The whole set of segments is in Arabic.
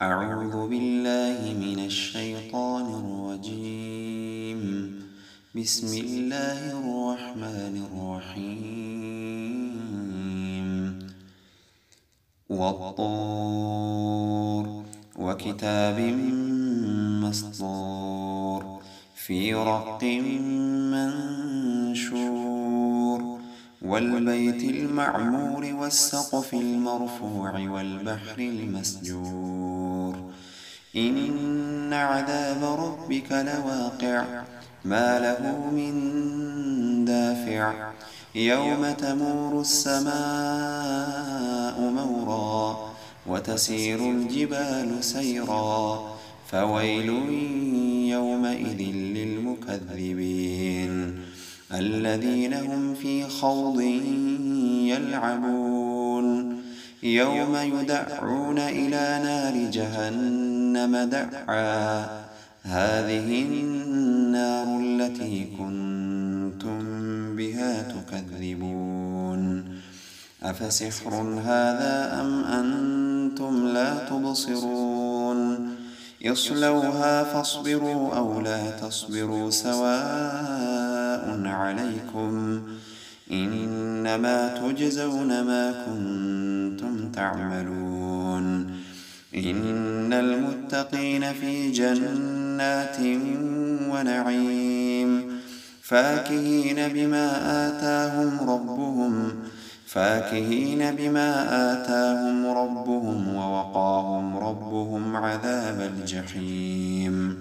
أعوذ بالله من الشيطان الرجيم. بسم الله الرحمن الرحيم. والطور وكتاب مسطور في رق منشور والبيت المعمور والسقف المرفوع والبحر المسجور إن عذاب ربك لواقع ما له من دافع يوم تمور السماء مورا وتسير الجبال سيرا فويل يومئذ للمكذبين الذين هم في خوض يلعبون يوم يدعون إلى نار جهنم دعا هذه النار التي كنتم بها تكذبون أفسحر هذا أم أنتم لا تبصرون اصلوها فاصبروا أو لا تصبروا سواء عليكم إنما تجزون ما كنتم تعملون إن المتقين في جنات ونعيم فاكهين بما آتاهم ربهم ووقاهم ربهم عذاب الجحيم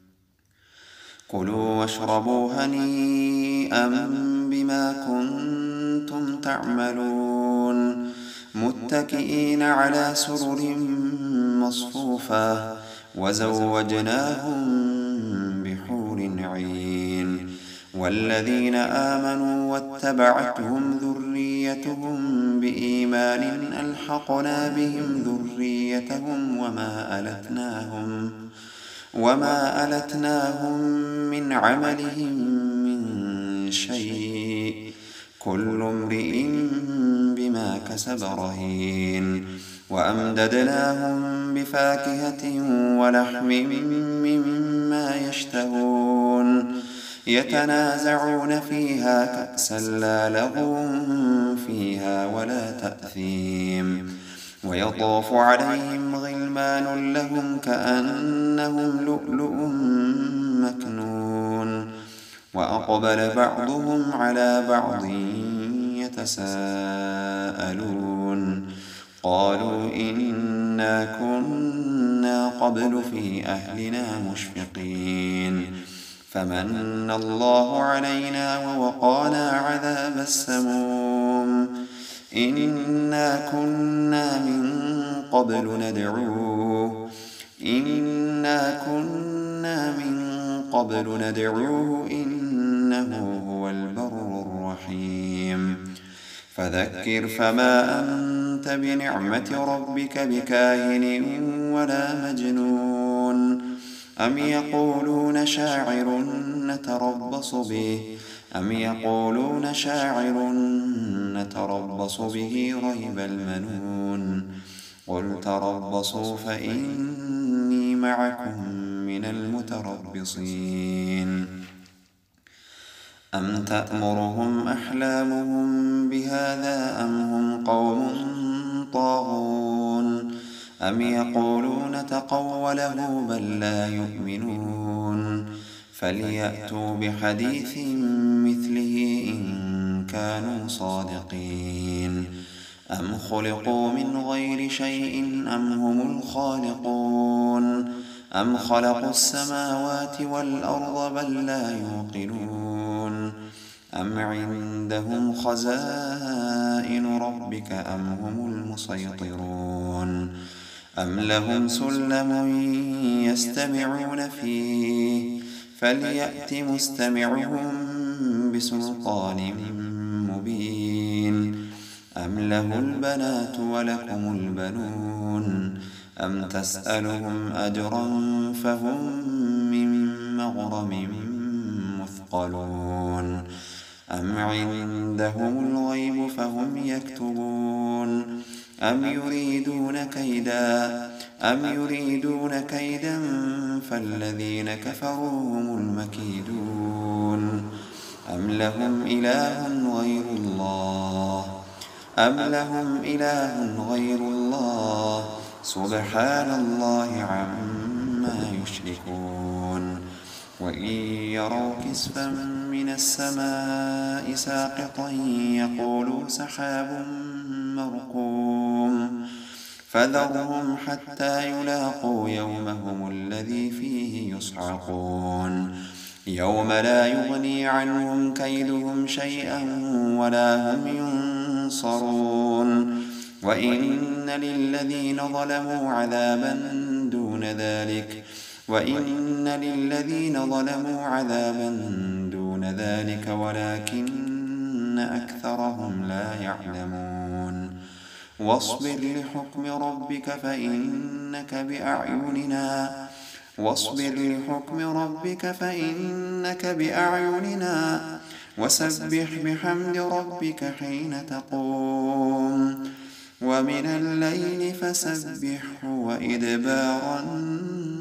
كلوا واشربوا هنيئا بما كنتم تعملون متكئين على سرر مصفوفة وزوجناهم بحور عين والذين آمنوا واتبعتهم ذريتهم بإيمان ألحقنا بهم ذريتهم وما ألتناهم من عملهم من شيء كل امرئ بما كسب رهين وأمددناهم بفاكهة ولحم مما يشتهون يتنازعون فيها كأسا لا لغو فيها ولا تأثيم ويطوف عليهم غلمان لهم كأنهم لؤلؤ مكنون وأقبل بعضهم على بعض يتساءلون قالوا إنا كنا قبل في أهلنا مشفقين فمن الله علينا ووقانا عذاب السموم إنا كنا من قبل ندعوه إنه هو البر الرحيم فذكر فما أنت بنعمة ربك بكاهن ولا مجنون أم يقولون شاعر نتربص به ريب المنون قل تربصوا فإني معكم من المتربصين أم تأمرهم أحلامهم بهذا أم هم قوم طاغون أم يقولون تقوله بل لا يؤمنون فليأتوا بحديث مثله إن كانوا صادقين أم خلقوا من غير شيء أم هم الخالقون أم خلقوا السماوات والأرض بل لا يوقنون أم عندهم خزائن ربك أم هم المسيطرون أم لهم سلم يستمعون فيه فليأت مستمعهم بسلطان مبين أم له البنات ولكم البنون أم تسألهم أجرا فهم من مغرم مثقلون أم عندهم الغيب فهم يكتبون أم يريدون كيدا فالذين كفروا هم المكيدون أم لهم إله غير الله سبحان الله عما يشركون وإن يروا كسفا من السماء ساقطا يقولوا سحاب مركوم فذرهم حتى يلاقوا يومهم الذي فيه يصعقون يوم لا يغني عنهم كيدهم شيئا ولا هم ينصرون وإن للذين ظلموا عذابا دون ذلك ولكن أكثرهم لا يعلمون واصبر لحكم ربك فإنك بأعيننا وسبح بحمد ربك حين تقوم ومن الليل فسبحه وإدبار النجوم